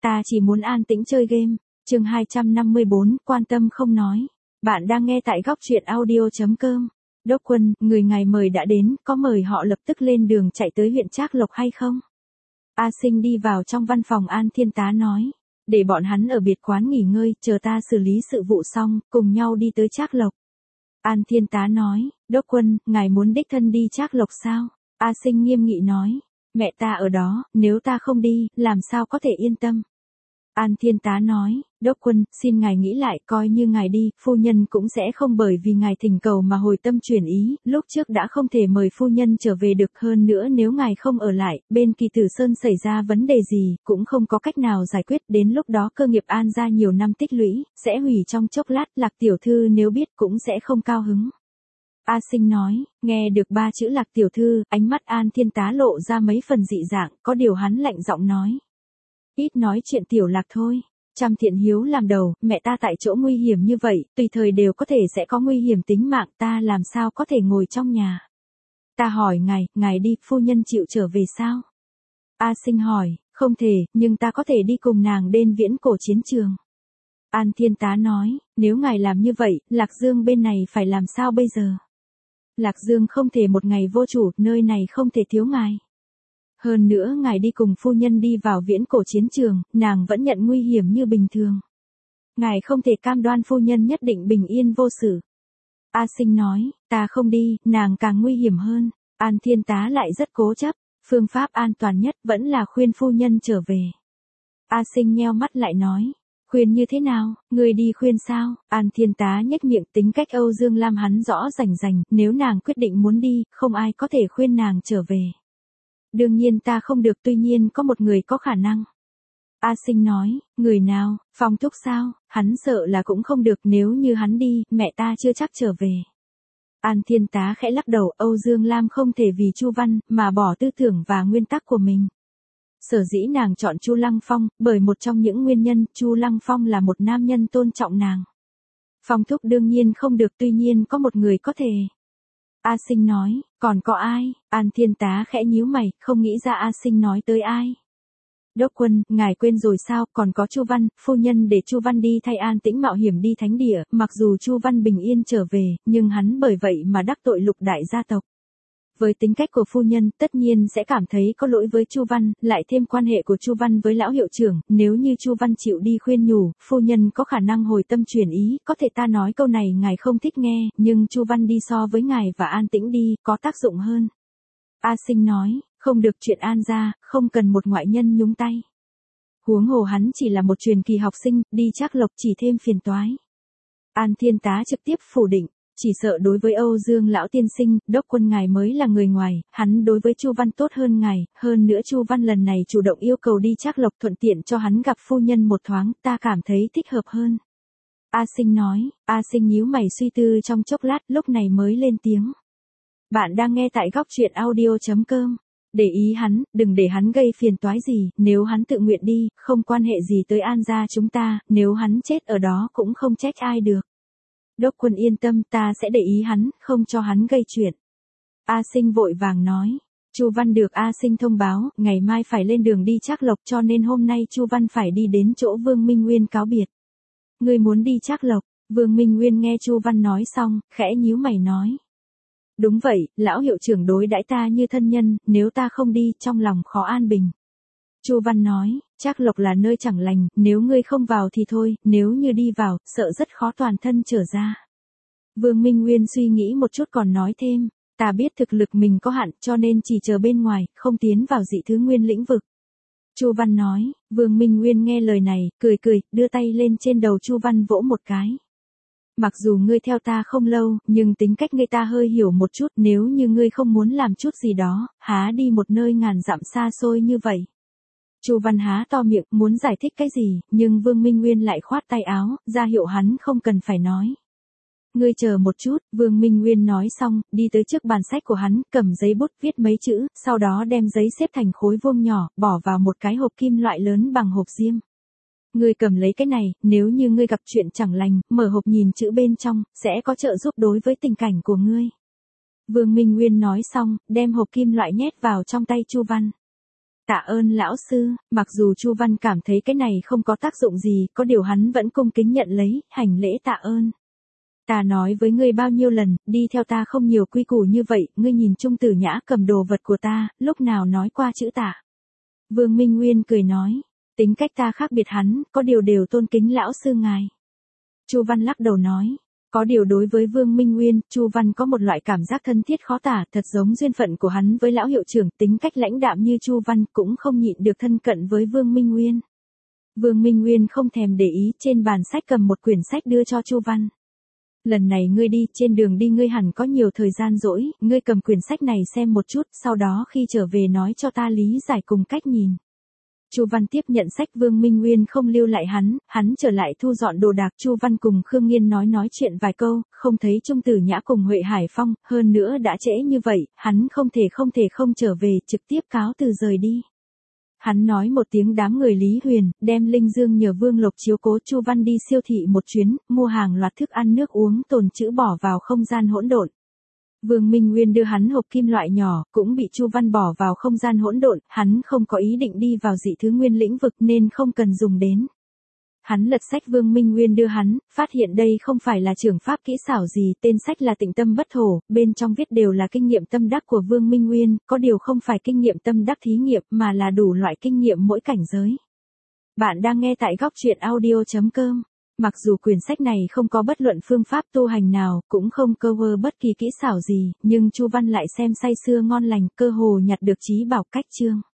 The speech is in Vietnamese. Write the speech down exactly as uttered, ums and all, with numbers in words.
ta chỉ muốn an tĩnh chơi game. Chương hai trăm năm mươi bốn, quan tâm không nói. Bạn đang nghe tại góc truyện audio chấm com. Đốc Quân, người ngài mời đã đến, có mời họ lập tức lên đường chạy tới huyện Trác Lộc hay không? A Sinh đi vào trong văn phòng An Thiên Tá nói. Để bọn hắn ở biệt quán nghỉ ngơi, chờ ta xử lý sự vụ xong, cùng nhau đi tới Trác Lộc. An Thiên Tá nói, Đốc Quân, ngài muốn đích thân đi Trác Lộc sao? A Sinh nghiêm nghị nói, mẹ ta ở đó, nếu ta không đi, làm sao có thể yên tâm? An Thiên Tá nói, Đốc Quân, xin ngài nghĩ lại, coi như ngài đi, phu nhân cũng sẽ không bởi vì ngài thỉnh cầu mà hồi tâm chuyển ý, lúc trước đã không thể mời phu nhân trở về được, hơn nữa nếu ngài không ở lại, bên Kỳ Tử Sơn xảy ra vấn đề gì, cũng không có cách nào giải quyết, đến lúc đó cơ nghiệp An gia nhiều năm tích lũy, sẽ hủy trong chốc lát, Lạc tiểu thư nếu biết cũng sẽ không cao hứng. A Sinh nói, nghe được ba chữ Lạc tiểu thư, ánh mắt An Thiên Tá lộ ra mấy phần dị dạng, có điều hắn lạnh giọng nói. Ít nói chuyện tiểu Lạc thôi. Trăm thiện hiếu làm đầu, mẹ ta tại chỗ nguy hiểm như vậy, tùy thời đều có thể sẽ có nguy hiểm tính mạng, ta làm sao có thể ngồi trong nhà. Ta hỏi ngài, ngài đi, phu nhân chịu trở về sao? A Sinh hỏi, không thể, nhưng ta có thể đi cùng nàng đến viễn cổ chiến trường. An Thiên Tá nói, nếu ngài làm như vậy, Lạc Dương bên này phải làm sao bây giờ? Lạc Dương không thể một ngày vô chủ, nơi này không thể thiếu ngài. Hơn nữa ngài đi cùng phu nhân đi vào viễn cổ chiến trường, nàng vẫn nhận nguy hiểm như bình thường. Ngài không thể cam đoan phu nhân nhất định bình yên vô sự. A Sinh nói, ta không đi, nàng càng nguy hiểm hơn. An Thiên Tá lại rất cố chấp, phương pháp an toàn nhất vẫn là khuyên phu nhân trở về. A Sinh nheo mắt lại nói, khuyên như thế nào, người đi khuyên sao? An Thiên Tá nhếch miệng, tính cách Âu Dương Lam hắn rõ rành rành, nếu nàng quyết định muốn đi, không ai có thể khuyên nàng trở về. Đương nhiên ta không được, tuy nhiên có một người có khả năng. A Sinh nói, người nào, Phong Thúc sao, hắn sợ là cũng không được, nếu như hắn đi, mẹ ta chưa chắc trở về. An Thiên Tá khẽ lắc đầu, Âu Dương Lam không thể vì Chu Văn, mà bỏ tư tưởng và nguyên tắc của mình. Sở dĩ nàng chọn Chu Lăng Phong, bởi một trong những nguyên nhân, Chu Lăng Phong là một nam nhân tôn trọng nàng. Phong Thúc đương nhiên không được, tuy nhiên có một người có thể. A Sinh nói, còn có ai? An Thiên Tá khẽ nhíu mày, không nghĩ ra A Sinh nói tới ai. Đốc Quân, ngài quên rồi sao, còn có Chu Văn, phu nhân để Chu Văn đi thay An Tĩnh mạo hiểm đi thánh địa, mặc dù Chu Văn bình yên trở về, nhưng hắn bởi vậy mà đắc tội Lục đại gia tộc. Với tính cách của phu nhân, tất nhiên sẽ cảm thấy có lỗi với Chu Văn, lại thêm quan hệ của Chu Văn với lão hiệu trưởng, nếu như Chu Văn chịu đi khuyên nhủ, phu nhân có khả năng hồi tâm chuyển ý, có thể ta nói câu này ngài không thích nghe, nhưng Chu Văn đi so với ngài và An Tĩnh đi, có tác dụng hơn. A Sinh nói, không được, chuyện An gia, không cần một ngoại nhân nhúng tay. Huống hồ hắn chỉ là một truyền kỳ học sinh, đi Trác Lộc chỉ thêm phiền toái. An Thiên Tá trực tiếp phủ định. Chỉ sợ đối với Âu Dương lão tiên sinh, Đốc Quân ngài mới là người ngoài, hắn đối với Chu Văn tốt hơn ngài, hơn nữa Chu Văn lần này chủ động yêu cầu đi Trác Lộc, thuận tiện cho hắn gặp phu nhân một thoáng, ta cảm thấy thích hợp hơn. A Sinh nói, A Sinh nhíu mày suy tư trong chốc lát, lúc này mới lên tiếng. Bạn đang nghe tại góc truyện audio chấm com. Để ý hắn, đừng để hắn gây phiền toái gì, nếu hắn tự nguyện đi, không quan hệ gì tới An gia chúng ta, nếu hắn chết ở đó cũng không trách ai được. Đốc Quân yên tâm, ta sẽ để ý hắn, không cho hắn gây chuyện. A Sinh vội vàng nói. Chu Văn được A Sinh thông báo, ngày mai phải lên đường đi Trác Lộc, cho nên hôm nay Chu Văn phải đi đến chỗ Vương Minh Nguyên cáo biệt. Ngươi muốn đi Trác Lộc? Vương Minh Nguyên nghe Chu Văn nói xong, khẽ nhíu mày nói. Đúng vậy, lão hiệu trưởng đối đãi ta như thân nhân, nếu ta không đi, trong lòng khó an bình. Chu Văn nói, Trác Lộc là nơi chẳng lành, nếu ngươi không vào thì thôi, nếu như đi vào, sợ rất khó toàn thân trở ra. Vương Minh Nguyên suy nghĩ một chút còn nói thêm, ta biết thực lực mình có hạn, cho nên chỉ chờ bên ngoài, không tiến vào dị thứ nguyên lĩnh vực. Chu Văn nói, Vương Minh Nguyên nghe lời này, cười cười, đưa tay lên trên đầu Chu Văn vỗ một cái. Mặc dù ngươi theo ta không lâu, nhưng tính cách ngươi ta hơi hiểu một chút, nếu như ngươi không muốn làm chút gì đó, há đi một nơi ngàn dặm xa xôi như vậy. Chu Văn há to miệng, muốn giải thích cái gì, nhưng Vương Minh Nguyên lại khoát tay áo, ra hiệu hắn không cần phải nói. Ngươi chờ một chút, Vương Minh Nguyên nói xong, đi tới trước bàn sách của hắn, cầm giấy bút viết mấy chữ, sau đó đem giấy xếp thành khối vuông nhỏ, bỏ vào một cái hộp kim loại lớn bằng hộp diêm. Ngươi cầm lấy cái này, nếu như ngươi gặp chuyện chẳng lành, mở hộp nhìn chữ bên trong, sẽ có trợ giúp đối với tình cảnh của ngươi. Vương Minh Nguyên nói xong, đem hộp kim loại nhét vào trong tay Chu Văn. Tạ ơn lão sư, mặc dù Chu Văn cảm thấy cái này không có tác dụng gì, có điều hắn vẫn cung kính nhận lấy, hành lễ tạ ơn. Ta nói với ngươi bao nhiêu lần, đi theo ta không nhiều quy củ như vậy, ngươi nhìn Trung Tử Nhã cầm đồ vật của ta, lúc nào nói qua chữ tạ. Vương Minh Nguyên cười nói, tính cách ta khác biệt hắn, có điều đều tôn kính lão sư ngài. Chu Văn lắc đầu nói, có điều đối với Vương Minh Nguyên, Chu Văn có một loại cảm giác thân thiết khó tả, thật giống duyên phận của hắn với lão hiệu trưởng, tính cách lãnh đạm như Chu Văn cũng không nhịn được thân cận với Vương Minh Nguyên. Vương Minh Nguyên không thèm để ý, trên bàn sách cầm một quyển sách đưa cho Chu Văn. Lần này ngươi đi, trên đường đi ngươi hẳn có nhiều thời gian rỗi, ngươi cầm quyển sách này xem một chút, sau đó khi trở về nói cho ta lý giải cùng cách nhìn. Chu Văn tiếp nhận sách, Vương Minh Nguyên không lưu lại hắn, hắn trở lại thu dọn đồ đạc. Chu Văn cùng Khương Nghiên nói nói chuyện vài câu, không thấy Trung Tử Nhã cùng Huệ Hải Phong, hơn nữa đã trễ như vậy, hắn không thể không thể không trở về, trực tiếp cáo từ rời đi. Hắn nói một tiếng đám người Lý Huyền, đem Linh Dương nhờ Vương Lộc chiếu cố. Chu Văn đi siêu thị một chuyến, mua hàng loạt thức ăn nước uống tồn trữ bỏ vào không gian hỗn độn. Vương Minh Nguyên đưa hắn hộp kim loại nhỏ, cũng bị Chu Văn bỏ vào không gian hỗn độn, hắn không có ý định đi vào dị thứ nguyên lĩnh vực nên không cần dùng đến. Hắn lật sách Vương Minh Nguyên đưa hắn, phát hiện đây không phải là trường pháp kỹ xảo gì, tên sách là Tịnh Tâm Bất Thổ, bên trong viết đều là kinh nghiệm tâm đắc của Vương Minh Nguyên, có điều không phải kinh nghiệm tâm đắc thí nghiệm mà là đủ loại kinh nghiệm mỗi cảnh giới. Bạn đang nghe tại góc truyện audio chấm com. Mặc dù quyển sách này không có bất luận phương pháp tu hành nào, cũng không cover bất kỳ kỹ xảo gì, nhưng Chu Văn lại xem say sưa ngon lành, cơ hồ nhặt được trí bảo cách chương.